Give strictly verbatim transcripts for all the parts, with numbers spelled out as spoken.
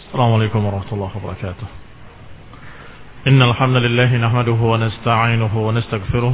السلام عليكم ورحمة الله وبركاته. إن الحمد لله نحمده ونستعينه ونستغفره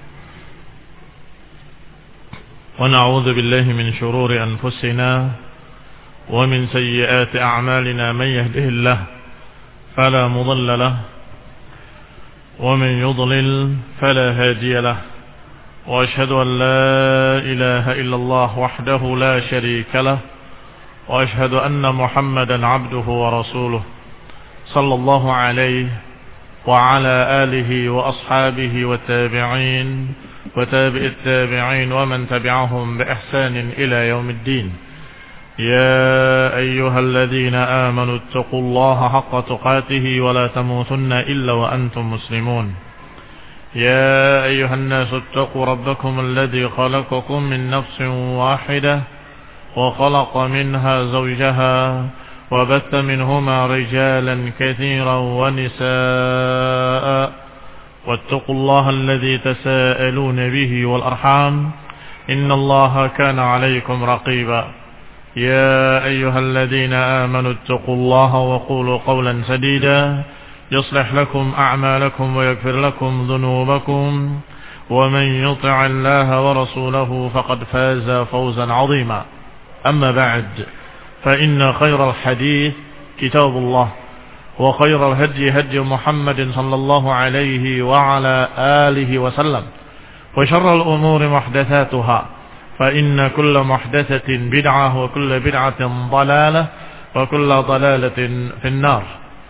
ونعوذ بالله من شرور أنفسنا ومن سيئات أعمالنا. من يهده الله فلا مضل له ومن يضلل فلا هادي له، وأشهد أن لا إله إلا الله وحده لا شريك له، وأشهد أن محمدا عبده ورسوله صلى الله عليه وعلى آله وأصحابه والتابعين وتابع التابعين ومن تبعهم بإحسان إلى يوم الدين. يا أيها الذين آمنوا اتقوا الله حق تقاته ولا تموتن إلا وأنتم مسلمون. يا أيها الناس اتقوا ربكم الذي خلقكم من نفس واحدة وخلق منها زوجها وبث منهما رجالا كثيرا ونساء، واتقوا الله الذي تساءلون به والأرحام إن الله كان عليكم رقيبا. يا أيها الذين آمنوا اتقوا الله وقولوا قولا سديدا يصلح لكم أعمالكم ويغفر لكم ذنوبكم، ومن يطع الله ورسوله فقد فاز فوزا عظيما. أما بعد، فإن خير الحديث كتاب الله، وخير الهدي هدي محمد صلى الله عليه وعلى آله وسلم، وشر الأمور محدثاتها، فإن كل محدثة بدعة وكل بدعة ضلالة وكل ضلالة في النار.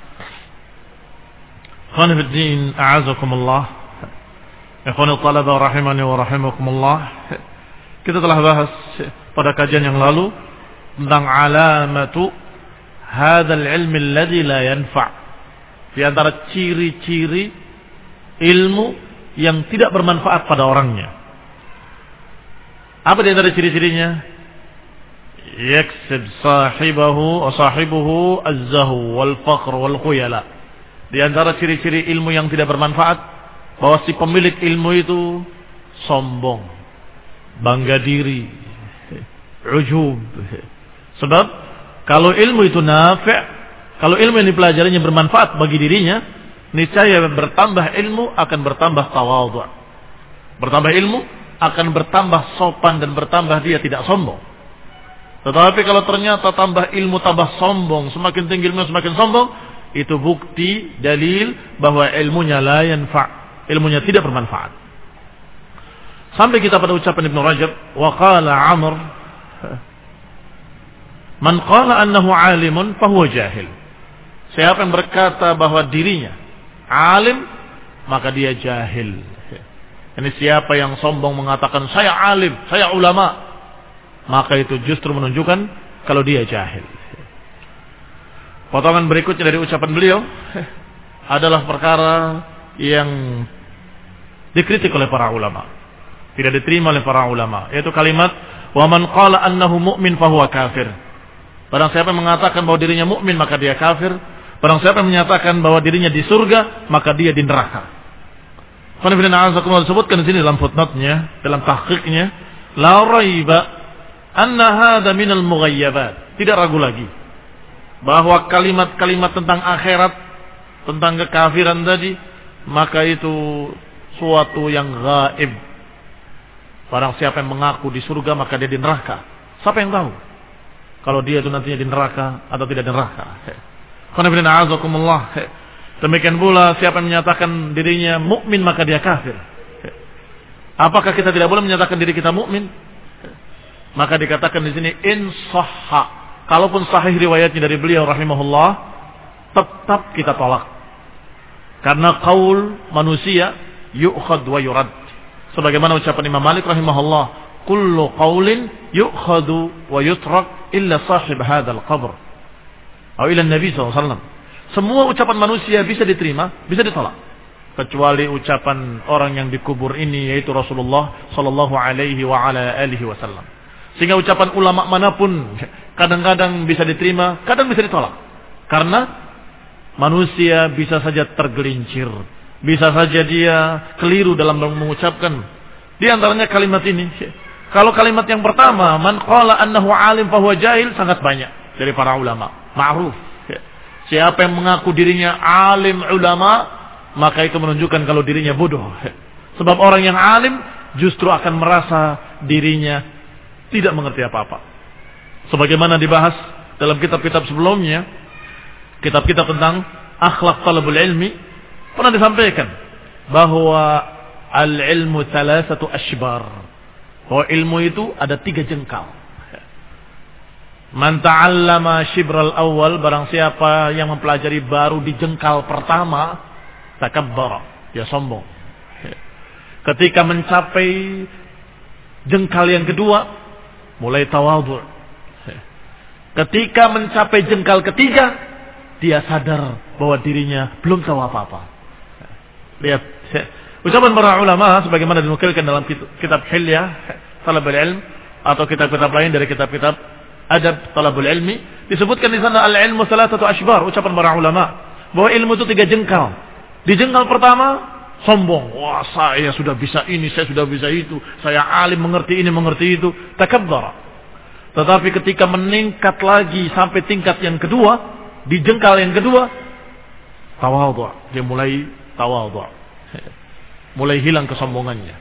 Ikhwan fi din, a'azakumullah. Ikhwan talaba rahimani wa rahimakumullah. Kita telah bahas pada kajian yang lalu tentang alamatu hadzal ilmi alladzi la yanfa'. Di antara ciri-ciri ilmu yang tidak bermanfaat pada orangnya. Apa di antara ciri-cirinya? Yaksib sahibahu wa sahibuhu az-zahu wal faqr wal khuyala. Di antara ciri-ciri ilmu yang tidak bermanfaat, bahwa si pemilik ilmu itu sombong, bangga diri, ujub. Sebab kalau ilmu itu nafi', kalau ilmu yang dipelajarinya bermanfaat bagi dirinya, niscaya bertambah ilmu akan bertambah tawadhu'. Bertambah ilmu akan bertambah sopan dan bertambah dia tidak sombong. Tetapi kalau ternyata tambah ilmu tambah sombong, semakin tinggi ilmu semakin sombong, itu bukti dalil bahwa ilmunya la yanfa', ilmunya tidak bermanfaat. Sampai kita pada ucapan Ibnu Rajab, wa qala Amr, man qala annahu alimun fahuwa jahil. Siapa yang berkata bahwa dirinya alim, maka dia jahil. Ini siapa yang sombong mengatakan saya alim, saya ulama, maka itu justru menunjukkan kalau dia jahil. Potongan berikutnya dari ucapan beliau adalah perkara yang dikritik oleh para ulama, tidak diterima oleh para ulama, yaitu kalimat wa man qala annahu mu'min fahuwa kafir. Barang siapa yang mengatakan bahwa dirinya mukmin maka dia kafir. Barang siapa yang menyatakan bahwa dirinya di surga maka dia di neraka. Qanifidina azakumullah disebutkan di sini dalam footnote-nya, dalam tahqiqnya, la raiba anna hadha minal mughayyabat. Tidak ragu lagi bahwa kalimat-kalimat tentang akhirat, tentang kekafiran tadi, maka itu suatu yang gaib. Barang siapa yang mengaku di surga maka dia di neraka. Siapa yang tahu kalau dia itu nantinya di neraka atau tidak di neraka? Qanifidina azakumullah. Demikian pula siapa yang menyatakan dirinya mukmin maka dia kafir. Apakah kita tidak boleh menyatakan diri kita mukmin? Maka dikatakan di sini in sahha. Kalaupun sahih riwayatnya dari beliau rahimahullah, tetap kita tolak. Karena qaul manusia yu'khad wa yurad. Sebagaimana ucapan Imam Malik rahimahullah, kullu qaulin yu'khadu wa yutrak illa sahib hadzal qabr. Atau ila Nabi sallallahu alaihi wasallam. Semua ucapan manusia bisa diterima, bisa ditolak, kecuali ucapan orang yang dikubur ini, yaitu Rasulullah sallallahu alaihi wa ala alihi wasallam. Sehingga ucapan ulama manapun kadang-kadang bisa diterima, kadang bisa ditolak. Karena manusia bisa saja tergelincir, bisa saja dia keliru dalam mengucapkan. Di antaranya kalimat ini. Kalau kalimat yang pertama, man qala annahu alim fahuwa jahil, sangat banyak dari para ulama, ma'ruf. Siapa yang mengaku dirinya alim ulama, maka itu menunjukkan kalau dirinya bodoh. Sebab orang yang alim justru akan merasa dirinya tidak mengerti apa-apa. Sebagaimana dibahas dalam kitab-kitab sebelumnya, kitab-kitab tentang akhlak talabul ilmi, pernah disampaikan bahwa al-ilmu thalathatu ashbar. Bahwa ilmu itu ada tiga jengkal. Man ta'allama shibral awal, barang siapa yang mempelajari baru di jengkal pertama, takabbara, dia sombong. Ketika mencapai jengkal yang kedua, mulai tawadhu. Ketika mencapai jengkal ketiga, dia sadar bahwa dirinya belum tahu apa-apa. Lihat ucapan para ulama sebagaimana dinukilkan dalam kitab Hilyah Talabul Ilm atau kitab-kitab lain dari kitab-kitab Adab Talabul Ilmi, disebutkan di sana al-ilmu salatatu ashbar, ucapan para ulama bahwa ilmu itu tiga jengkal. Di jengkal pertama sombong, wah saya sudah bisa ini, saya sudah bisa itu, saya alim mengerti ini mengerti itu, takabbar. Tetapi ketika meningkat lagi sampai tingkat yang kedua, di jengkal yang kedua, tawadhu, dia mulai tawadhu, mulai hilang kesombongannya.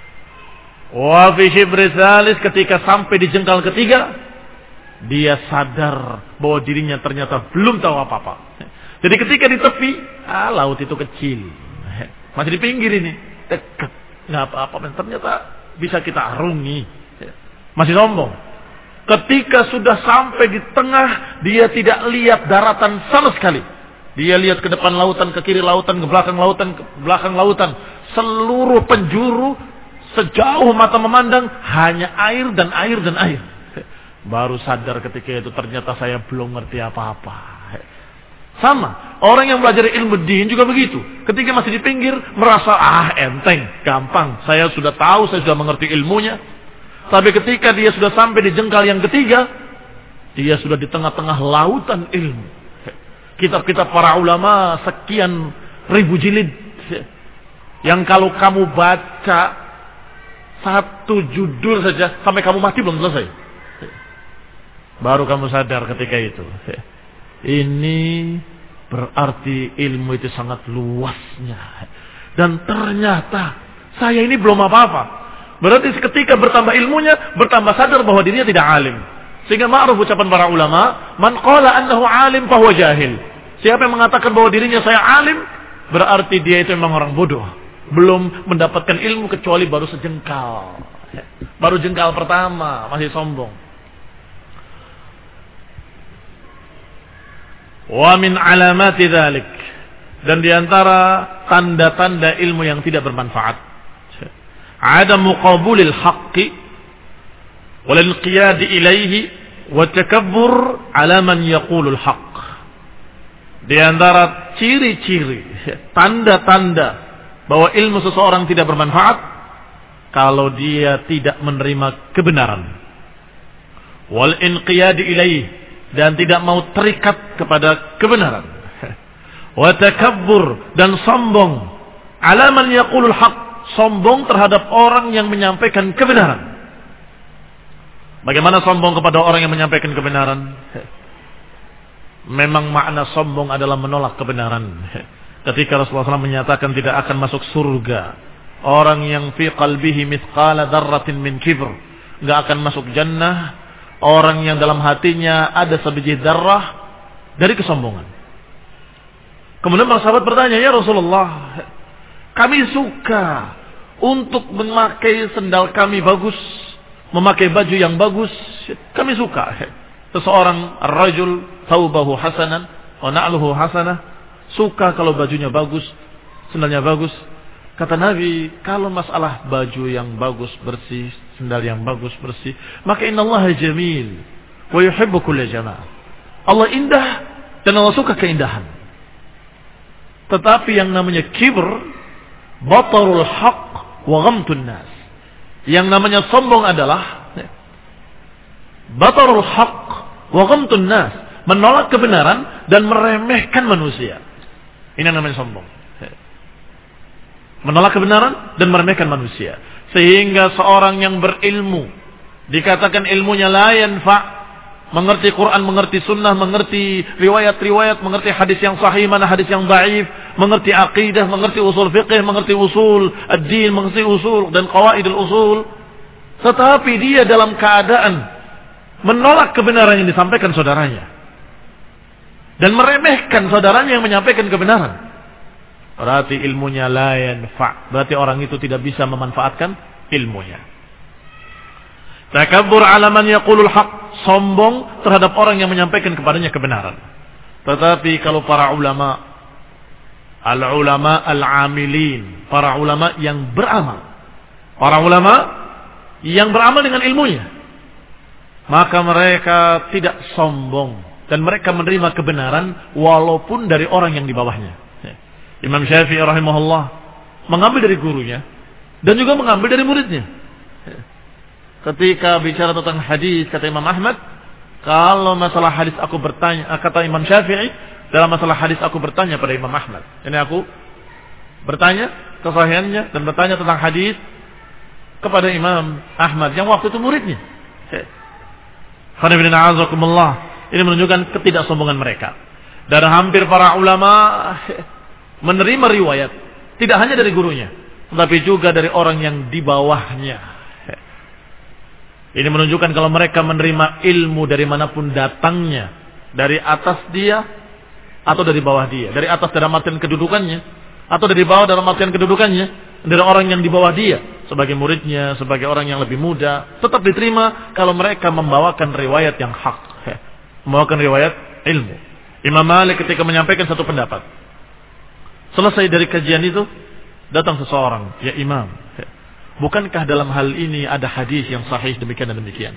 Wa fi shibri tsalis, ketika sampai di jengkal ketiga, dia sadar bahwa dirinya ternyata belum tahu apa-apa. Jadi ketika di tepi, ah laut itu kecil, masih di pinggir ini, dekat, nggak apa-apa, ternyata bisa kita arungi, masih sombong. Ketika sudah sampai di tengah, dia tidak lihat daratan sama sekali. Dia lihat ke depan lautan, ke kiri lautan, ke belakang lautan, ke belakang lautan, seluruh penjuru sejauh mata memandang hanya air dan air dan air. Baru sadar ketika itu ternyata saya belum ngerti apa-apa. Sama, orang yang belajar ilmu din juga begitu. Ketika masih di pinggir merasa ah enteng, gampang, saya sudah tahu, saya sudah mengerti ilmunya. Tapi ketika dia sudah sampai di jengkal yang ketiga, dia sudah di tengah-tengah lautan ilmu. Kitab-kitab para ulama sekian ribu jilid, yang kalau kamu baca satu judul saja sampai kamu mati belum selesai. Baru kamu sadar ketika itu. Ini berarti ilmu itu sangat luasnya. Dan ternyata saya ini belum apa-apa. Berarti ketika bertambah ilmunya, bertambah sadar bahwa dirinya tidak alim. Sehingga ma'ruf ucapan para ulama, man qala annahu alim fahuwa jahil. Siapa yang mengatakan bahwa dirinya saya alim, berarti dia itu memang orang bodoh. Belum mendapatkan ilmu kecuali baru sejengkal. Baru jengkal pertama, masih sombong. Wa min alamati dzalik, dan diantara tanda-tanda ilmu yang tidak bermanfaat, ada muqabulil haqqi wal inqiyad ilaihi wa takabbur ala man yaqulul haqq. Di antara ciri-ciri, tanda-tanda bahwa ilmu seseorang tidak bermanfaat kalau dia tidak menerima kebenaran, wal inqiyad ilaihi, dan tidak mau terikat kepada kebenaran, wa takabbur, dan sombong, ala man yaqulul haq, sombong terhadap orang yang menyampaikan kebenaran. Bagaimana sombong kepada orang yang menyampaikan kebenaran? Memang makna sombong adalah menolak kebenaran. Ketika Rasulullah shallallahu alaihi wasallam menyatakan tidak akan masuk surga orang yang fi qalbihi mithqala dzarratin min kibr, enggak akan masuk jannah orang yang dalam hatinya ada sebiji darah dari kesombongan. Kemudian para sahabat bertanya, ya Rasulullah, kami suka untuk memakai sendal kami bagus, memakai baju yang bagus, kami suka. Seseorang rajul thawbahu hasanan wa na'luhu hasanah, suka kalau bajunya bagus, sendalnya bagus. Kata Nabi, kalau masalah baju yang bagus bersih, sendal yang bagus bersih, maka innallaha jamil wa yuhibbu kulla jamal. Allah indah dan Allah suka keindahan. Tetapi yang namanya kibr, batarul haq wa ghamtun nas. Yang namanya sombong adalah batarul haq wa ghamtun nas, menolak kebenaran dan meremehkan manusia. Ini yang namanya sombong. Menolak kebenaran dan meremehkan manusia. Sehingga seorang yang berilmu dikatakan ilmunya la yanfa, mengerti Quran, mengerti sunnah, mengerti riwayat-riwayat, mengerti hadis yang sahih, mana hadis yang dhaif, mengerti akidah, mengerti usul fiqh, mengerti usul ad-din, mengerti usul dan qawaidul usul. Tetapi dia dalam keadaan menolak kebenaran yang disampaikan saudaranya dan meremehkan saudaranya yang menyampaikan kebenaran. Berarti ilmunya la yanfa'. Berarti orang itu tidak bisa memanfaatkan ilmunya. Takabbur ala man yaqulul haq, sombong terhadap orang yang menyampaikan kepadanya kebenaran. Tetapi kalau para ulama, al-ulama al-amilin, para ulama yang beramal, para ulama yang beramal dengan ilmunya, maka mereka tidak sombong dan mereka menerima kebenaran walaupun dari orang yang di bawahnya. Imam Syafi'i rahimahullah mengambil dari gurunya dan juga mengambil dari muridnya. Ketika bicara tentang hadis, kata Imam Ahmad, kalau masalah hadis aku bertanya, kata Imam Syafi'i, dalam masalah hadis aku bertanya pada Imam Ahmad. Ini aku bertanya kesahihannya dan bertanya tentang hadis kepada Imam Ahmad yang waktu itu muridnya. Ini menunjukkan ketidaksombongan mereka. Dan hampir para ulama menerima riwayat tidak hanya dari gurunya, tetapi juga dari orang yang di bawahnya. Ini menunjukkan kalau mereka menerima ilmu dari manapun datangnya, dari atas dia atau dari bawah dia, dari atas dalam artian kedudukannya atau dari bawah dalam artian kedudukannya, dari orang yang di bawah dia sebagai muridnya, sebagai orang yang lebih muda, tetap diterima kalau mereka membawakan riwayat yang hak, membawakan riwayat ilmu. Imam Malik ketika menyampaikan satu pendapat, selesai dari kajian itu datang seseorang, ya imam, bukankah dalam hal ini ada hadis yang sahih demikian dan demikian?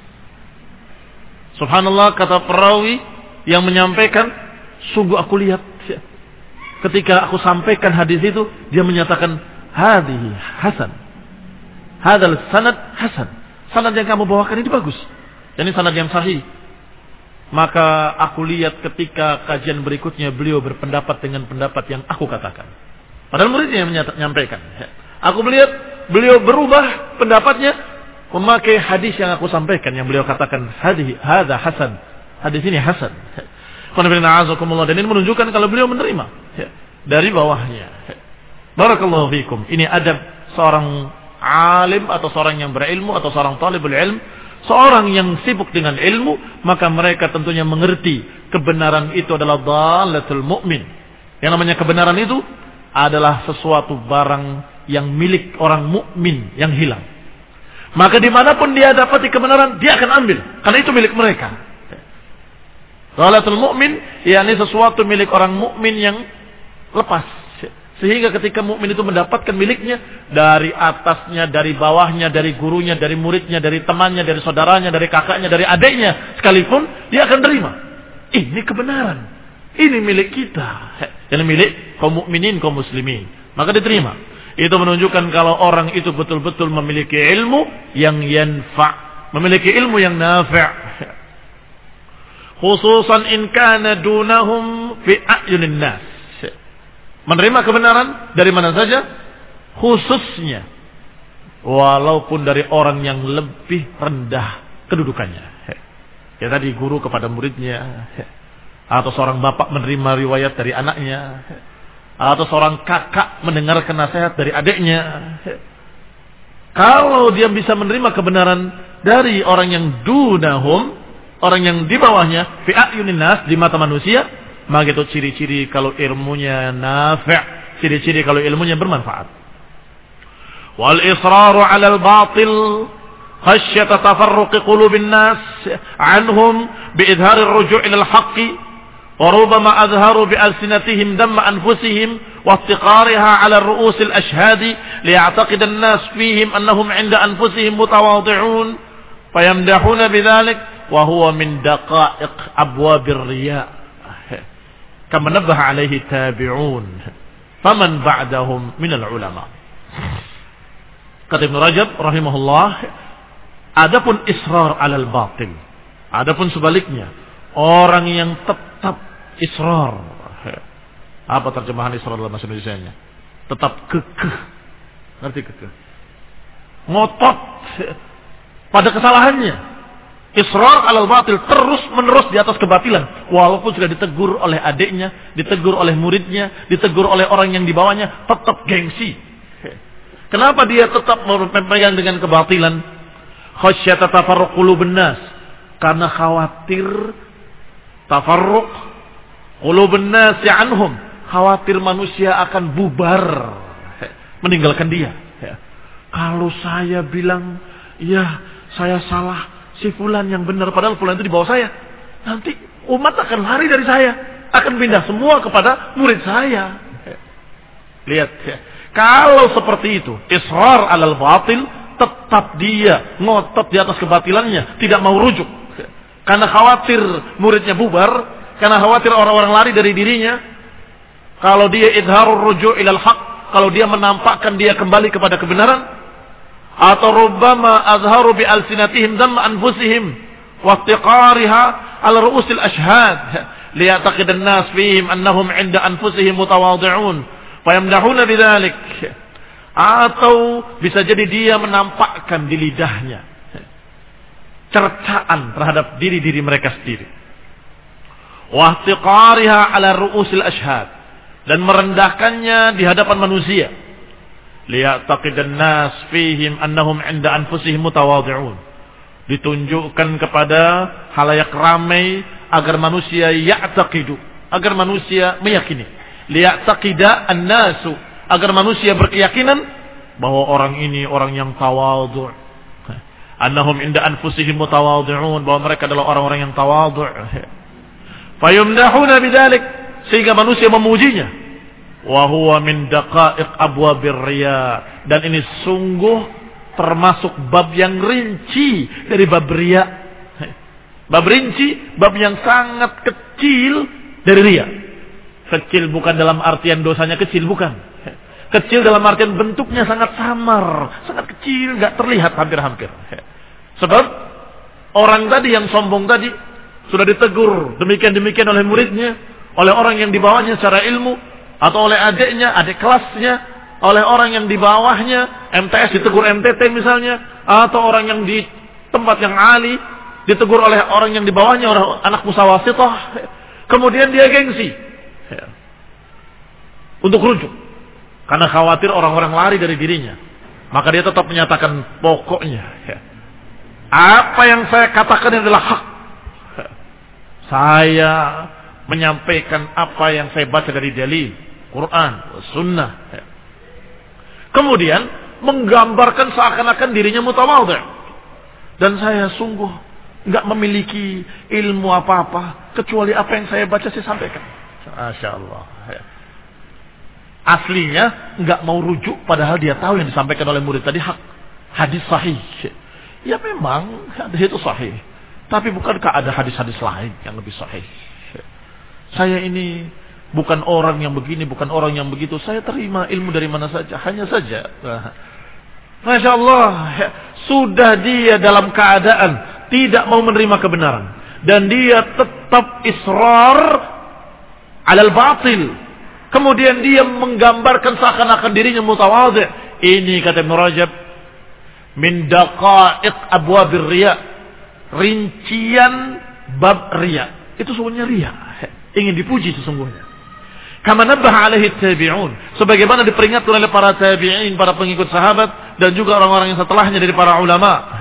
Subhanallah, kata perawi yang menyampaikan, sungguh aku lihat ketika aku sampaikan hadis itu, dia menyatakan hadhihi hasan, hadzal sanad hasan, sanad yang kamu bawakan ini bagus, ini sanad yang sahih. Maka aku lihat ketika kajian berikutnya beliau berpendapat dengan pendapat yang aku katakan, padahal muridnya yang menyampaikan. Aku melihat beliau berubah pendapatnya, memakai hadis yang aku sampaikan, yang beliau katakan hadis hadza hasan, hadis ini hasan. Dan ini menunjukkan kalau beliau menerima dari bawahnya. Barakallahu fikum. Ini adab seorang alim atau seorang yang berilmu atau seorang talibul ilm, seorang yang sibuk dengan ilmu, maka mereka tentunya mengerti kebenaran itu adalah dhalatul mu'min. Yang namanya kebenaran itu adalah sesuatu barang yang milik orang mukmin yang hilang. Maka dimanapun dia dapati kebenaran, dia akan ambil, karena itu milik mereka. Dhalatul mu'min, yakni sesuatu milik orang mukmin yang lepas. Sehingga ketika mukmin itu mendapatkan miliknya, dari atasnya, dari bawahnya, dari gurunya, dari muridnya, dari temannya, dari saudaranya, dari kakaknya, dari adiknya, sekalipun dia akan terima. Ini kebenaran, ini milik kita, ini milik kaum mukminin, kaum muslimin, maka diterima. Itu menunjukkan kalau orang itu betul-betul memiliki ilmu yang yanfa', memiliki ilmu yang nafi'. Khususan in kana dunahum fi a'yunin nas. Menerima kebenaran dari mana saja, khususnya walaupun dari orang yang lebih rendah kedudukannya. Ya tadi guru kepada muridnya, atau seorang bapak menerima riwayat dari anaknya, atau seorang kakak mendengarkan nasihat dari adiknya. Kalau dia bisa menerima kebenaran dari orang yang dunahum, orang yang di bawahnya, fi a'yunin nas, di mata manusia, maka itu ciri-ciri kalau ilmunya nafi', ciri-ciri kalau ilmunya bermanfaat. Wal israru 'ala al-batil khasyata tafarruq qulubin nas 'anhum bi idhar ar-ruju' ila al-haqq wa rubbama adharu bi alsinatihim damma anfusihim wa iftiqariha 'ala ar-ru'us al-ashhad liya'taqid an-nas fihim annahum 'inda anfusihim mutawadhi'un fayamdahuna bidzalik wa huwa min daqa'iq abwab ar-riya'. Kama nabbaha alaihi tabi'un faman ba'dahum minal ulama. Kata Ibnu Rajab rahimahullah, adapun israr alal batil, adapun sebaliknya orang yang tetap israr. Apa terjemahan israr dalam bahasa Indonesianya? Tetap kekeh. Ngerti kekeh? Ngotot pada kesalahannya. Israr alal batil, terus menerus di atas kebatilan. Walaupun sudah ditegur oleh adiknya, ditegur oleh muridnya, ditegur oleh orang yang di bawahnya, tetap gengsi. Kenapa dia tetap berpegang dengan kebatilan? Khasyata tafarruq qulubun nas, karena khawatir tafarruq qulubun nas anhum, khawatir manusia akan bubar, meninggalkan dia. Kalau saya bilang, ya saya salah, si fulan yang benar, padahal fulan itu di bawah saya, nanti umat akan lari dari saya, akan pindah semua kepada murid saya. Lihat, kalau seperti itu, israr alal batil, tetap dia ngotot di atas kebatilannya, tidak mau rujuk, karena khawatir muridnya bubar, karena khawatir orang-orang lari dari dirinya. Kalau dia idharur ruju' ilal haq, kalau dia menampakkan dia kembali kepada kebenaran, atau rubbama azharu bi alsinatihim dhamma anfusihim wa ihtiqariha ala ru'usil ashhad liya'taqid an-nas fihim annahum 'inda anfusihim mutawadhi'un fayamdahuna bidzalik. Atau bisa jadi dia menampakkan di lidahnya cercaan terhadap diri-diri mereka sendiri, wa ihtiqariha ala ru'usil ashhad, dan merendahkannya di hadapan manusia, liya'taqidan nas fihim annahum 'inda anfusihim mutawadhi'un, ditunjukkan kepada halayak ramai agar manusia ya'taqidu, agar manusia meyakini, liya'taqida an-nasu, agar manusia berkeyakinan bahwa orang ini orang yang tawadhu', annahum 'inda anfusihim mutawadhi'un, bahwa mereka adalah orang-orang yang tawadhu'. Fayumdahuna bidzalik, sehingga manusia memujinya. Wa huwa min daqa'iq abwabir riya, dan ini sungguh termasuk bab yang rinci dari bab riya. Bab rinci, bab yang sangat kecil dari riya. Kecil bukan dalam artian dosanya kecil, bukan. Kecil dalam artian bentuknya sangat samar, sangat kecil, enggak terlihat hampir-hampir. Sebab orang tadi yang sombong tadi sudah ditegur demikian-demikian oleh muridnya, oleh orang yang di bawahnya secara ilmu, atau oleh adiknya, adik kelasnya, oleh orang yang di bawahnya, M T S ditegur M T T misalnya, atau orang yang di tempat yang ali ditegur oleh orang yang di bawahnya, orang anak musawasithah. Kemudian dia gengsi untuk rujuk, karena khawatir orang-orang lari dari dirinya. Maka dia tetap menyatakan pokoknya apa yang saya katakan adalah hak. Saya menyampaikan apa yang saya baca dari dalil Quran, Sunnah. Kemudian menggambarkan seakan-akan dirinya mutawadhi'. Dan saya sungguh nggak memiliki ilmu apa-apa kecuali apa yang saya baca saya sampaikan. Masya Allah. Aslinya nggak mau rujuk, padahal dia tahu yang disampaikan oleh murid tadi hak, hadis sahih. Ya memang hadis itu sahih, tapi bukankah ada hadis-hadis lain yang lebih sahih? Saya ini bukan orang yang begini, bukan orang yang begitu. Saya terima ilmu dari mana saja, hanya saja. Masya Allah, sudah dia dalam keadaan tidak mau menerima kebenaran, dan dia tetap israr alal batil. Kemudian dia menggambarkan seakan-akan dirinya mutawadhi'. Ini kata Ibnu Rajab, min daqa'iq abwabir riya, rincian bab riya. Itu sebenarnya riya, ingin dipuji sesungguhnya. Kama nabbaha alaihi tabi'un, sebagaimana diperingatkan oleh para tabi'in, para pengikut sahabat, dan juga orang-orang yang setelahnya dari para ulama.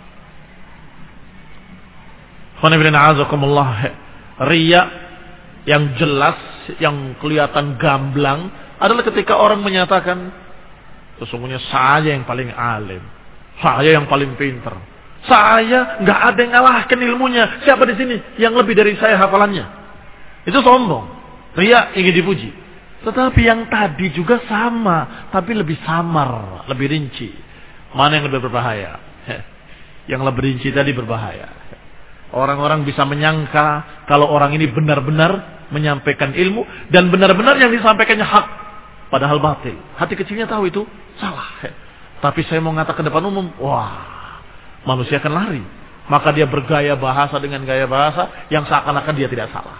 Riya yang jelas, yang kelihatan gamblang adalah ketika orang menyatakan, sesungguhnya saya yang paling alim, saya yang paling pintar, saya nggak ada yang ngalahkan ilmunya. Siapa di sini yang lebih dari saya hafalannya? Itu sombong. Riya ingin dipuji. Tetapi yang tadi juga sama, tapi lebih samar, lebih rinci. Mana yang lebih berbahaya? Yang lebih rinci tadi berbahaya. Orang-orang bisa menyangka kalau orang ini benar-benar menyampaikan ilmu, dan benar-benar yang disampaikannya hak, padahal batil. Hati kecilnya tahu itu salah. Tapi saya mau mengatakan depan umum, wah, manusia akan lari. Maka dia bergaya bahasa dengan gaya bahasa yang seakan-akan dia tidak salah.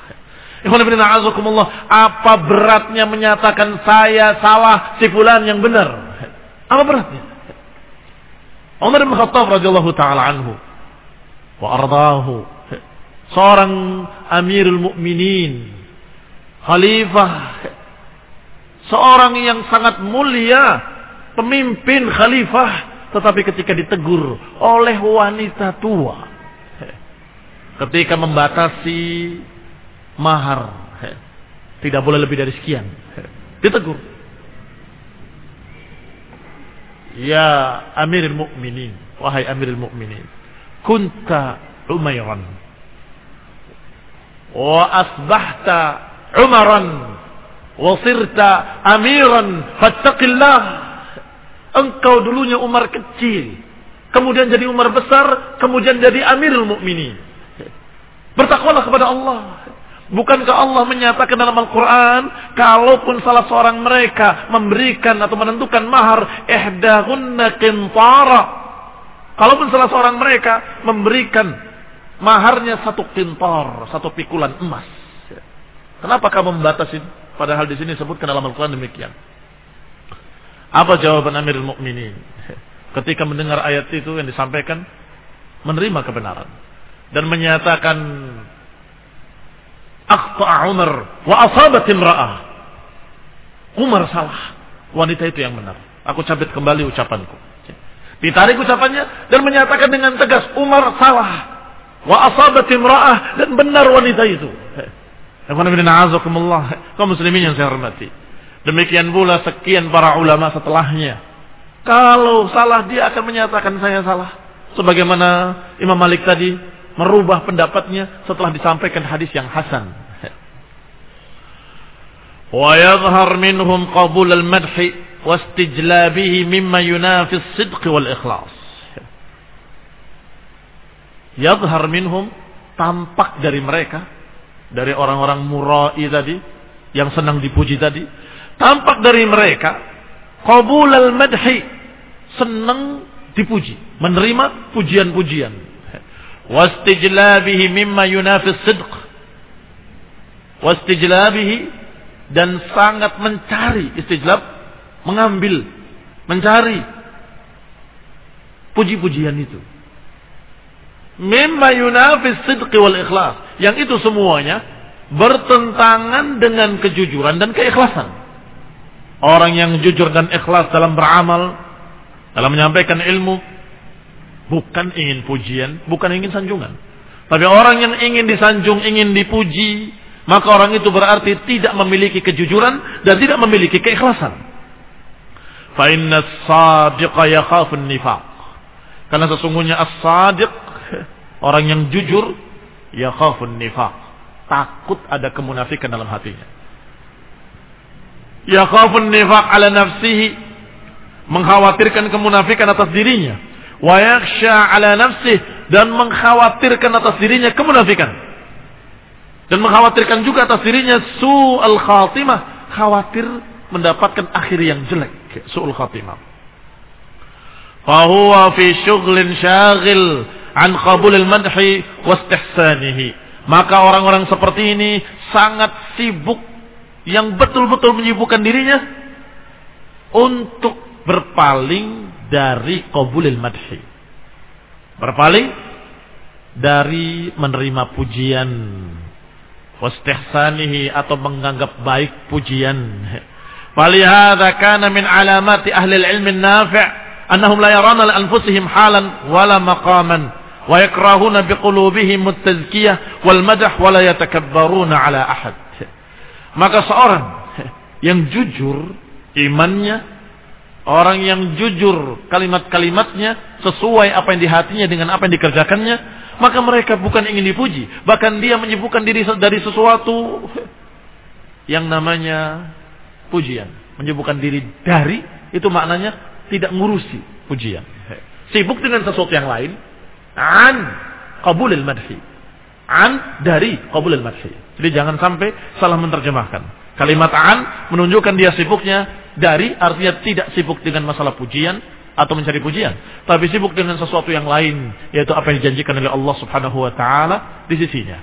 Apa beratnya menyatakan saya salah, si fulan yang benar? Apa beratnya? Umar bin Khattab radhiyallahu taala anhu wa ardahu. Seorang Amirul Mukminin, khalifah, seorang yang sangat mulia, pemimpin khalifah, tetapi ketika ditegur oleh wanita tua, ketika membatasi mahar, tidak boleh lebih dari sekian, ditegur. Ya Amirul Mukminin, wahai Amirul Mukminin, kunta Umairan wa asbahta Umaran wa sirta Amiran fattaqillah. Engkau dulunya Umar kecil, kemudian jadi Umar besar, kemudian jadi Amirul Mukminin. Bertakwalah kepada Allah. Bukankah Allah menyatakan dalam Al-Quran, kalaupun salah seorang mereka memberikan atau menentukan mahar, ihdahunna qintara, kalaupun salah seorang mereka memberikan maharnya satu qintar, satu pikulan emas. Kenapa kamu membatasi? Padahal di sini disebutkan dalam Al-Quran demikian. Apa jawaban Amirul Mukminin ketika mendengar ayat itu yang disampaikan? Menerima kebenaran dan menyatakan, akhta'a Umar wa asabat imra'ah. Umar salah, wanita itu yang benar. Aku cabut kembali ucapanku. Ditarik ucapannya dan menyatakan dengan tegas, Umar salah wa asabat imra'ah, dan benar wanita itu. Kaum muslimin yang saya hormati, demikian pula sekian para ulama setelahnya. Kalau salah dia akan menyatakan saya salah. Sebagaimana Imam Malik tadi merubah pendapatnya setelah disampaikan hadis yang hasan. Wa yadhhar minhum qabul al-madh wastijlabihi mimma yunafi as-sidq wal ikhlas. Yadhhar minhum, tampak dari mereka, dari orang-orang murai tadi yang senang dipuji tadi, tampak dari mereka qabul al-madh, senang dipuji, menerima pujian-pujian. Wastijlabihi mimma yunafis sidq, wastijlabihi, dan sangat mencari, istijlab mengambil, mencari puji-pujian itu. Mimma yunafis sidq wal ikhlas, yang itu semuanya bertentangan dengan kejujuran dan keikhlasan. Orang yang jujur dan ikhlas dalam beramal, dalam menyampaikan ilmu, bukan ingin pujian, bukan ingin sanjungan. Tapi orang yang ingin disanjung, ingin dipuji, maka orang itu berarti tidak memiliki kejujuran dan tidak memiliki keikhlasan. Fa inna as-sadiqa yakhafu an-nifaq. Karena sesungguhnya as-sadiq, orang yang jujur, yakhafu an-nifaq, takut ada kemunafikan dalam hatinya. Yakhafu an-nifaq ala nafsihi, mengkhawatirkan kemunafikan atas dirinya. Wa yakhsha ala nafsihi, dan mengkhawatirkan atas dirinya kemunafikan. Dan mengkhawatirkan juga atas dirinya su'al khatimah, khawatir mendapatkan akhir yang jelek, su'ul khatimah. Fa huwa fi syughlin syaghil an qabulil madhi wastihsanihi. Maka orang-orang seperti ini sangat sibuk, yang betul-betul menyibukkan dirinya untuk berpaling dari qabulil madhi, berpaling dari menerima pujian, wastihsanihi, atau menganggap baik pujian. Falihadza kana min alamati ahli al-ilm an-nafi' annahum la yarana li anfusihim halan wala maqaman wa yakrahuna biqulubihim at-tazkiyah wal madah wa la yatakabbaruna ala ahad. Maka seorang yang jujur imannya, orang yang jujur kalimat-kalimatnya sesuai apa yang di hatinya dengan apa yang dikerjakannya, maka mereka bukan ingin dipuji, bahkan dia menyibukkan diri dari sesuatu yang namanya pujian. Menyibukkan diri dari, itu maknanya tidak ngurusi pujian, sibuk dengan sesuatu yang lain. An qabulil madhi, an dari qabulil madhi. Jadi jangan sampai salah menerjemahkan. Kalimat an menunjukkan dia sibuknya dari, artinya tidak sibuk dengan masalah pujian atau mencari pujian, tapi sibuk dengan sesuatu yang lain, yaitu apa yang dijanjikan oleh Allah Subhanahu wa taala di sisinya.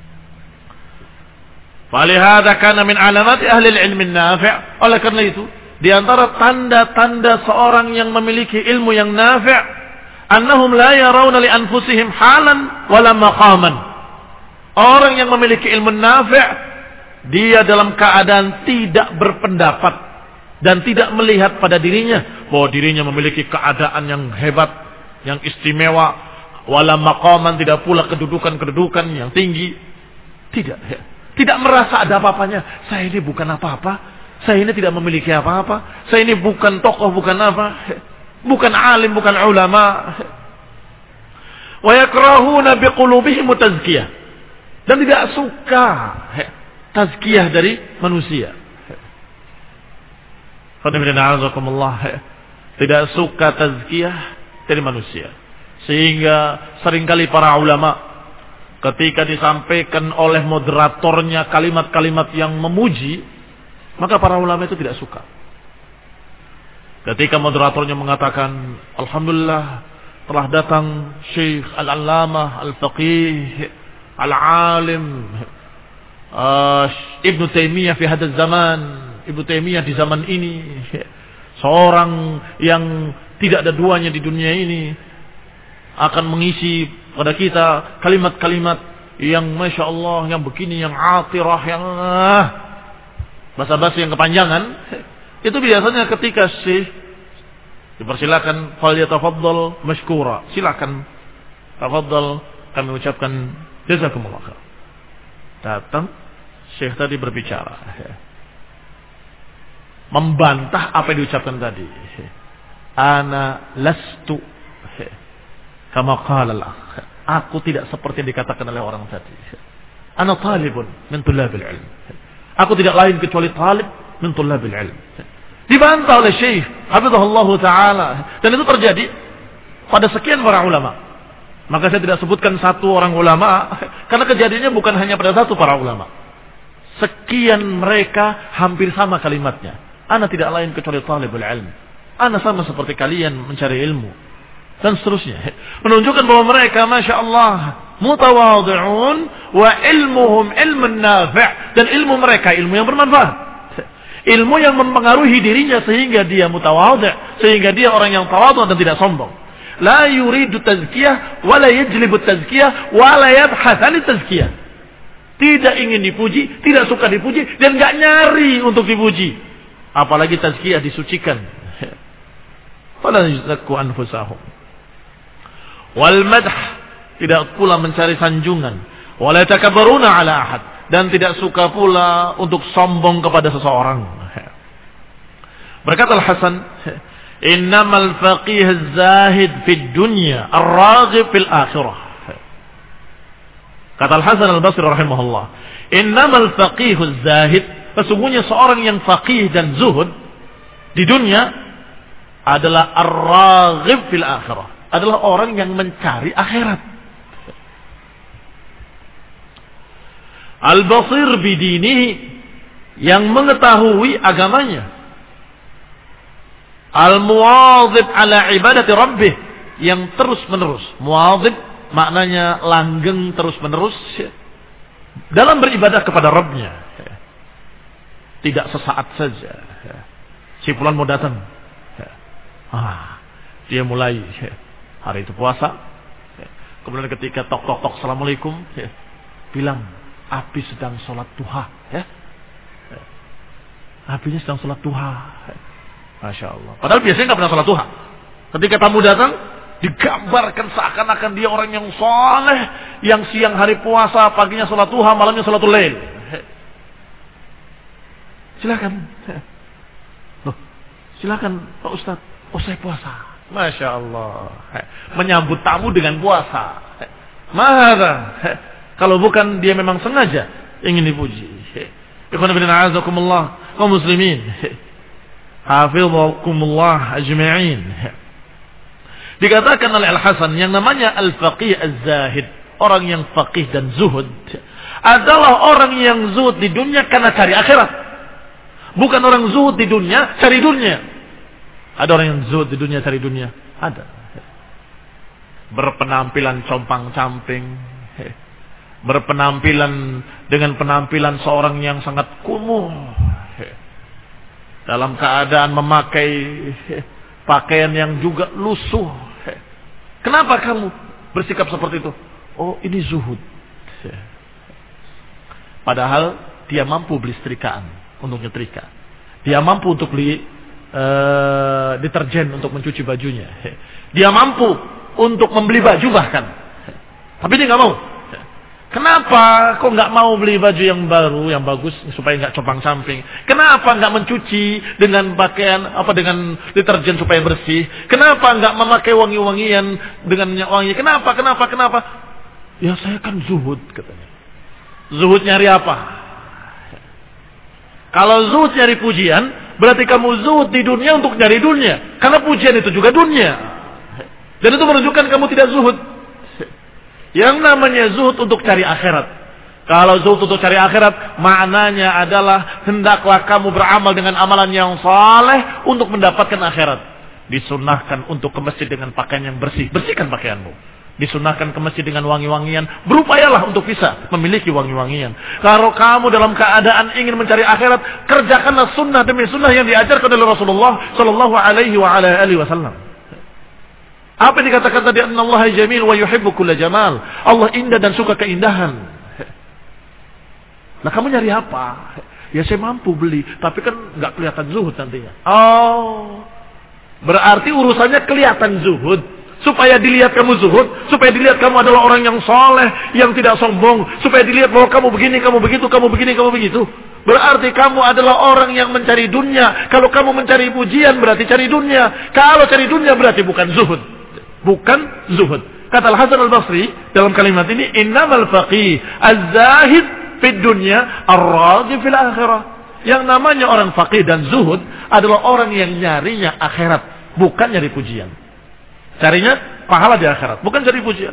Falihada kana min alamati ahli al-ilm an-nafi'. Oleh karena itu, di antara tanda-tanda seorang yang memiliki ilmu yang nafi', annahum la yarawna li anfusihim halan wala maqaman. Orang yang memiliki ilmu nafi', dia dalam keadaan tidak berpendapat dan tidak melihat pada dirinya bahwa dirinya memiliki keadaan yang hebat, yang istimewa, wala maqaman, tidak pula kedudukan-kedudukan yang tinggi. Tidak, ya. Tidak merasa ada apa-apanya. Saya ini bukan apa-apa. Saya ini tidak memiliki apa-apa. Saya ini bukan tokoh, bukan apa. Bukan alim, bukan ulama. Wa yakrahuna biqulubihim tazkiyah. Dan tidak suka tazkiyah dari manusia. Tidak suka tazkiyah dari manusia. Sehingga seringkali para ulama ketika disampaikan oleh moderatornya kalimat-kalimat yang memuji, maka para ulama itu tidak suka. Ketika moderatornya mengatakan, alhamdulillah telah datang Syekh Al-Allamah Al-Faqih Al-Alim uh, Ibnu Taimiyah fi hadzal zaman, Ibnu Taimiyah di zaman ini, seorang yang tidak ada duanya di dunia ini, akan mengisi pada kita kalimat-kalimat yang Masya Allah, yang begini, yang atirah, yang ah, basa-basi yang kepanjangan. Itu biasanya ketika Syekh dipersilakan, falyatafaddal mashkura, silakan tafaddal, kami ucapkan jazakumullah khair. Datang Syekh tadi berbicara, membantah apa yang diucapkan tadi. Ana lastu kama qala al-akh, aku tidak seperti yang dikatakan oleh orang tadi. Ana talibun min tullabil ilm, aku tidak lain kecuali talib min tullabil ilm. Dibantah oleh Syekh hafizahullah taala, dan itu terjadi pada sekian para ulama. Maka saya tidak sebutkan satu orang ulama, karena kejadiannya bukan hanya pada satu para ulama. Sekian mereka hampir sama kalimatnya. Ana tidak lain kecuali talibul ilm, ana sama seperti kalian mencari ilmu, dan seterusnya. Menunjukkan bahwa mereka Masya Allah mutawadhi'un wa ilmuhum ilmun nafi', dan ilmu mereka ilmu yang bermanfaat, ilmu yang mempengaruhi dirinya sehingga dia mutawadhi', sehingga dia orang yang tawadhu dan tidak sombong. La yuridu tazkiyah wa la yajlibu tazkiyah wa la yabhath 'an tazkiyah. Tidak ingin dipuji, tidak suka dipuji, dan enggak nyari untuk dipuji. Apalagi tazkiyah disucikan. Fala yuzakku anfusahum. Wal madh, tidak pula mencari sanjungan. Wa la takabbaruna 'ala ahad, dan tidak suka pula untuk sombong kepada seseorang. Berkata Al-Hasan, innamal faqih az-zahid fid dunya ar-raghib fil akhirah. Kata Al-Hasan Al-Basri rahimahullah, innamal faqih az-zahid, sesungguhnya seorang yang faqih dan zuhud di dunia adalah ar-raghib fil akhirah, adalah orang yang mencari akhirat. Al-basir bidinihi, yang mengetahui agamanya. Al-muwadhib ala ibadati rabbih, yang terus menerus. Muwadhib maknanya langgeng terus menerus dalam beribadah kepada Rabbnya. Tidak sesaat saja. Si fulan mau datang, ah, dia mulai hari itu puasa, kemudian ketika tok tok tok assalamualaikum, bilang Abi sedang sholat duha, ya. Abinya sedang sholat duha. Masya Allah. Padahal biasanya nggak pernah sholat duha. Ketika tamu datang, digambarkan seakan-akan dia orang yang soleh, yang siang hari puasa, paginya sholat duha, malamnya sholatul lail. Silakan. Loh, silakan Pak Ustadz. Oh, saya puasa. Masya Allah. Menyambut tamu dengan puasa. Mana? Kalau bukan dia memang sengaja ingin dipuji. Ikhwan fillah a'azakumullah kaum muslimin. Hafizakumullah ajma'in. Dikatakan oleh Al-Hasan, yang namanya al-faqih az-zahid, orang yang faqih dan zuhud, adalah orang yang zuhud di dunia karena cari akhirat. Bukan orang zuhud di dunia cari dunia. Ada orang yang zuhud di dunia cari dunia? Ada. Berpenampilan compang-camping, berpenampilan dengan penampilan seorang yang sangat kumuh, dalam keadaan memakai pakaian yang juga lusuh, Kenapa kamu bersikap seperti itu? Oh, ini zuhud. Padahal dia mampu beli setrikaan untuk nyetrika. Dia mampu untuk beli uh, deterjen untuk mencuci bajunya. Dia mampu untuk membeli baju bahkan. Tapi dia nggak mau. Kenapa kok nggak mau beli baju yang baru, yang bagus supaya nggak copang samping? Kenapa nggak mencuci dengan pakaian apa dengan deterjen supaya bersih? Kenapa nggak memakai wangi-wangian dengan minyak wangi? Kenapa? Kenapa? Kenapa? Ya saya kan zuhud katanya. Zuhud nyari apa? Kalau zuhud nyari pujian, berarti kamu zuhud di dunia untuk nyari dunia. Karena pujian itu juga dunia. Dan itu menunjukkan kamu tidak zuhud. Yang namanya zuhud untuk cari akhirat. Kalau zuhud untuk cari akhirat, maknanya adalah hendaklah kamu beramal dengan amalan yang saleh untuk mendapatkan akhirat. Disunnahkan untuk ke masjid dengan pakaian yang bersih. Bersihkan pakaianmu. Disunnahkan ke masjid dengan wangi-wangian. Berupayalah untuk bisa memiliki wangi-wangian. Kalau kamu dalam keadaan ingin mencari akhirat, kerjakanlah sunnah demi sunnah yang diajarkan oleh Rasulullah Sallallahu Alaihi Wasallam. Apa yang dikatakan tadi? Innallaha jamil wa yuhibbu kulla jamal. Allah indah dan suka keindahan. Nah kamu nyari apa? Ya saya mampu beli, tapi kan nggak kelihatan zuhud nantinya. Oh, berarti urusannya kelihatan zuhud. Supaya dilihat kamu zuhud, supaya dilihat kamu adalah orang yang soleh, yang tidak sombong, supaya dilihat bahwa kamu begini, kamu begitu, kamu begini, kamu begitu. Berarti kamu adalah orang yang mencari dunia. Kalau kamu mencari pujian berarti cari dunia. Kalau cari dunia berarti bukan zuhud. Bukan zuhud. Kata Al-Hasan Al-Basri dalam kalimat ini, innamal faqih az-zahid fid dunya ar-radhi fil akhirah. Yang namanya orang faqih dan zuhud adalah orang yang nyarinya akhirat, bukan nyari pujian. Carinya pahala di akhirat, bukan cari pujian.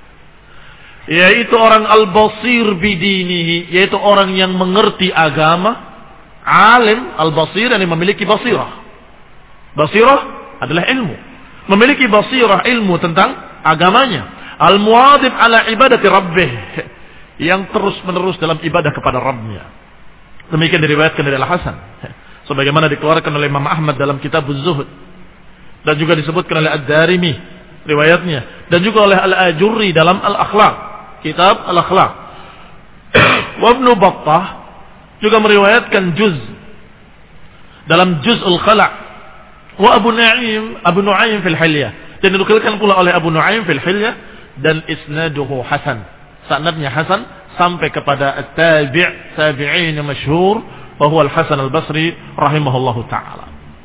Yaitu orang al-basir bidinihi, yaitu orang yang mengerti agama, alim al-basir yang memiliki basirah. Basirah adalah ilmu. Memiliki basirah ilmu tentang agamanya. Al-muadib ala ibadati rabbih, yang terus-menerus dalam ibadah kepada Rabbnya. Demikian diriwayatkan dari Al-Hasan, sebagaimana dikeluarkan oleh Imam Ahmad dalam kitab Az-Zuhud, dan juga disebutkan oleh Ad-Darimi riwayatnya, dan juga oleh Al-Ajurri dalam Al-Akhlaq, kitab Al-Akhlaq. Wa Ibnu Battah juga meriwayatkan juz dalam Juz'ul Khala'. Wa Abu Nu'aim, Abu Nu'aim fil Hilyah, dan dinukilkan pula oleh Abu Nu'aim fil Hilyah, dan isnaduhu hasan. Sanadnya hasan sampai kepada at-tabi' tabi'in masyhur wa huwa Al-Hasan Al-Basri rahimahullahu taala.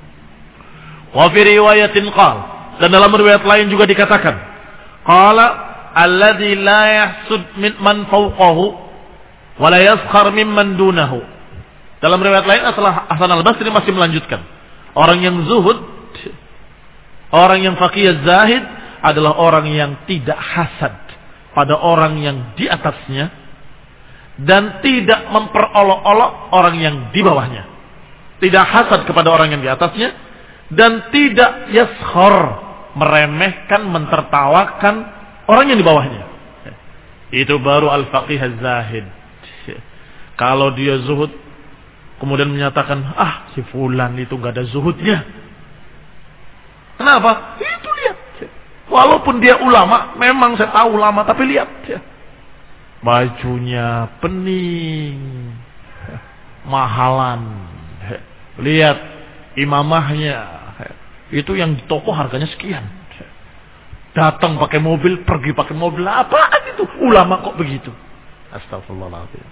Wa fi riwayatin qala, dan dalam riwayat lain juga dikatakan, qala alladzi la yahsud min man fawqahu wa la yaskhar mimman dunahu. Dalam riwayat lain Hasan Al-Basri masih melanjutkan, orang yang zuhud, orang yang faqih zahid adalah orang yang tidak hasad pada orang yang di atasnya dan tidak memperolok-olok orang yang di bawahnya. Tidak hasad kepada orang yang di atasnya dan tidak yaskhar, meremehkan, mentertawakan orang yang di bawahnya. Itu baru al-faqih az-zahid. Kalau dia zuhud kemudian menyatakan, ah si fulan itu gak ada zuhudnya. Kenapa? Itu lihat. Walaupun dia ulama, memang saya tahu ulama, tapi lihat. Bajunya pening, mahalan. Lihat imamahnya, itu yang di toko harganya sekian. Datang pakai mobil, pergi pakai mobil. Apaan itu? Ulama kok begitu? Astagfirullahaladzim.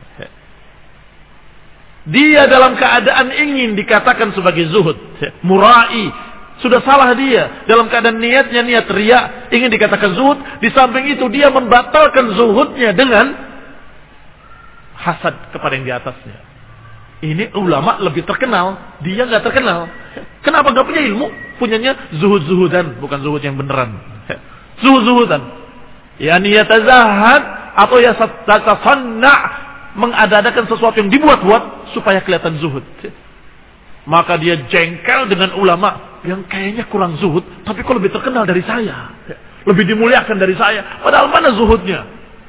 Dia dalam keadaan ingin dikatakan sebagai zuhud, murai. Sudah salah dia. Dalam keadaan niatnya niat riya, ingin dikatakan zuhud. Di samping itu dia membatalkan zuhudnya dengan hasad kepada yang di atasnya. Ini ulama lebih terkenal, dia nggak terkenal. Kenapa nggak punya ilmu? Punyanya zuhud-zuhudan, bukan zuhud yang beneran. Zuhud-zuhudan. Ya niyatazahad atau ya tasanna, mengada-adakan sesuatu yang dibuat-buat supaya kelihatan zuhud. Maka dia jengkel dengan ulama yang kayaknya kurang zuhud, tapi kok lebih terkenal dari saya, lebih dimuliakan dari saya. Padahal mana zuhudnya?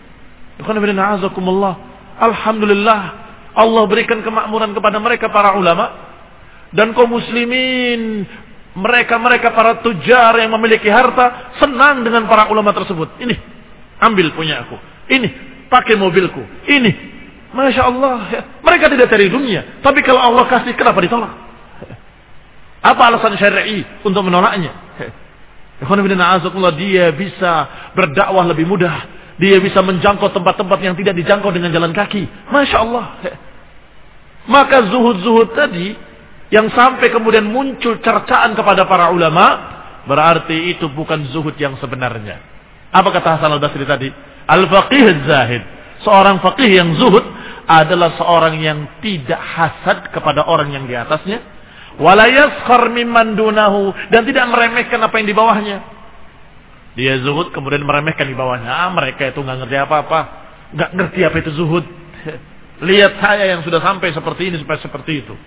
Alhamdulillah, Allah berikan kemakmuran kepada mereka para ulama dan kaum muslimin Mereka-mereka para tujar yang memiliki harta senang dengan para ulama tersebut. Ini, ambil punya aku. Ini, pakai mobilku. Ini, Masya Allah. Ya. Mereka tidak cari dunia. Tapi kalau Allah kasih, kenapa ditolak? Apa alasan syar'i untuk menolaknya? Dia bisa berdakwah lebih mudah. Dia bisa menjangkau tempat-tempat yang tidak dijangkau dengan jalan kaki. Masya Allah. Maka zuhud-zuhud tadi yang sampai kemudian muncul cercaan kepada para ulama, berarti itu bukan zuhud yang sebenarnya. Apa kata Hasan al-Basri tadi? Al-faqih az-zahid. Seorang faqih yang zuhud adalah seorang yang tidak hasad kepada orang yang di atasnya, wala yaskhar mimman dunahu, dan tidak meremehkan apa yang di bawahnya. Dia zuhud kemudian meremehkan di bawahnya. Ah, mereka itu enggak ngerti apa-apa. Enggak ngerti apa itu zuhud. Lihat saya yang sudah sampai seperti ini, supaya seperti itu.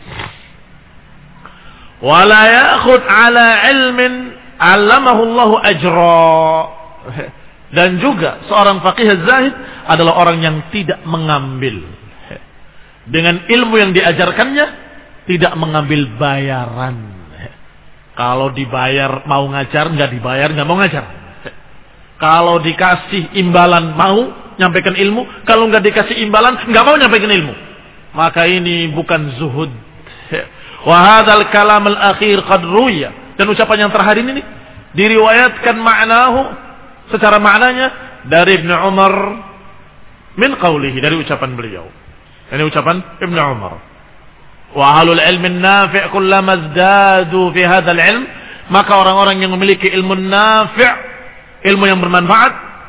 Wala ya'khud ala ilmin 'allamahu Allahu ajra. Dan juga seorang faqih az-zahid adalah orang yang tidak mengambil dengan ilmu yang diajarkannya, tidak mengambil bayaran. Kalau dibayar mau ngajar, enggak dibayar enggak mau ngajar. Kalau dikasih imbalan mau nyampaikan ilmu, kalau enggak dikasih imbalan enggak mau nyampaikan ilmu. Maka ini bukan zuhud. Wa hadzal kalam al-akhir qad ruya, dan ucapan yang terakhir ini diriwayatkan maknahu secara maknanya dari Ibnu Umar min qawlihi, dari ucapan beliau. Ini ucapan Ibnu Umar. Wa ahlul ilmi nafi' kullama izdadu fi hadzal ilm, maka orang-orang yang memiliki ilmu nafi', ilmu yang bermanfaat,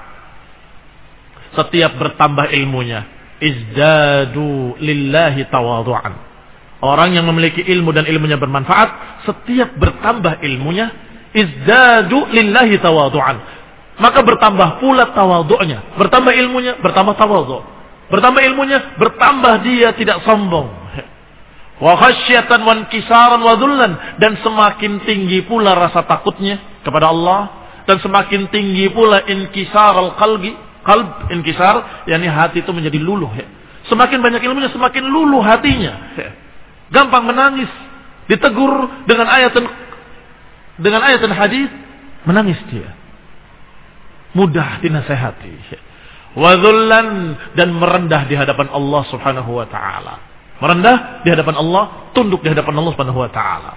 setiap bertambah ilmunya, izdadu lillahi tawadhu'an. Orang yang memiliki ilmu dan ilmunya bermanfaat, setiap bertambah ilmunya, izdadu lillahi tawadhu'an. Maka bertambah pula tawadhu'nya. Bertambah ilmunya, bertambah tawadhu'. Bertambah ilmunya, bertambah dia tidak sombong. Wa khasyatan wa inkisaran wa dhullan, dan semakin tinggi pula rasa takutnya kepada Allah, dan semakin tinggi pula inkisar al-qalbi, qalb inkisar, yakni hati itu menjadi luluh. Semakin banyak ilmunya, semakin luluh hatinya. Gampang menangis, ditegur dengan ayat dengan ayat dan hadis, menangis dia. Mudah dinasehati. Wa dhullan, dan merendah di hadapan Allah Subhanahu wa taala. Merendah di hadapan Allah, tunduk di hadapan Allah Subhanahu wa taala.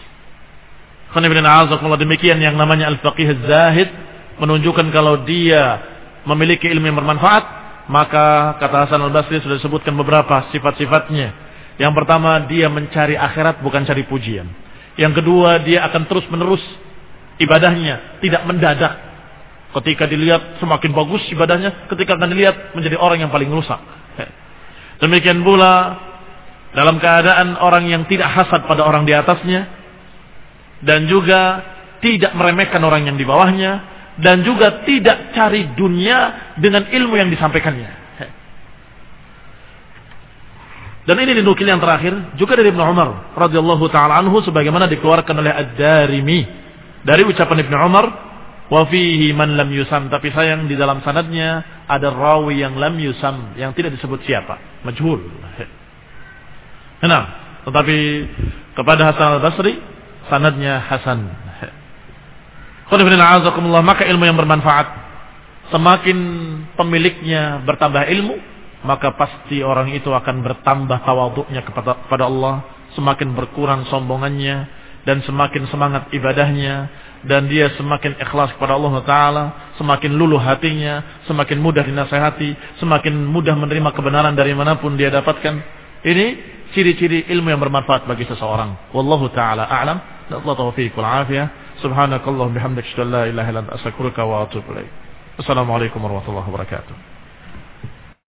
Demikian yang namanya al-faqih az-zahid, menunjukkan kalau dia memiliki ilmu yang bermanfaat, maka kata Hasan al-Basri sudah disebutkan beberapa sifat-sifatnya. Yang pertama, dia mencari akhirat, bukan cari pujian. Yang kedua, dia akan terus menerus ibadahnya, tidak mendadak. Ketika dilihat semakin bagus ibadahnya, ketika akan dilihat menjadi orang yang paling rusak. Demikian pula dalam keadaan orang yang tidak hasad pada orang di atasnya, dan juga tidak meremehkan orang yang di bawahnya, dan juga tidak cari dunia dengan ilmu yang disampaikannya. Dan ini dinukil yang terakhir juga dari Ibnu Umar radhiyallahu taala anhu, sebagaimana dikeluarkan oleh Ad-Darimi dari ucapan Ibnu Umar, wa fihi man lam yusam, tapi sayang di dalam sanadnya ada rawi yang lam yusam, yang tidak disebut siapa, majhul. Nah, tetapi kepada Hasan al-Basri sanadnya hasan. Maka ilmu yang bermanfaat, semakin pemiliknya bertambah ilmu, maka pasti orang itu akan bertambah tawadhu'nya kepada, kepada Allah, semakin berkurang sombongannya, dan semakin semangat ibadahnya, dan dia semakin ikhlas kepada Allah Ta'ala, semakin luluh hatinya, semakin mudah dinasihati, semakin mudah menerima kebenaran dari manapun dia dapatkan. Ini ciri-ciri ilmu yang bermanfaat bagi seseorang. Wallahu Ta'ala a'lam. Nasallahu taufiq wal afiyah. Subhanakallah bihamdika, la ilaha illa anta, astaghfiruka wa atubu ilaik. Assalamualaikum warahmatullahi wabarakatuh.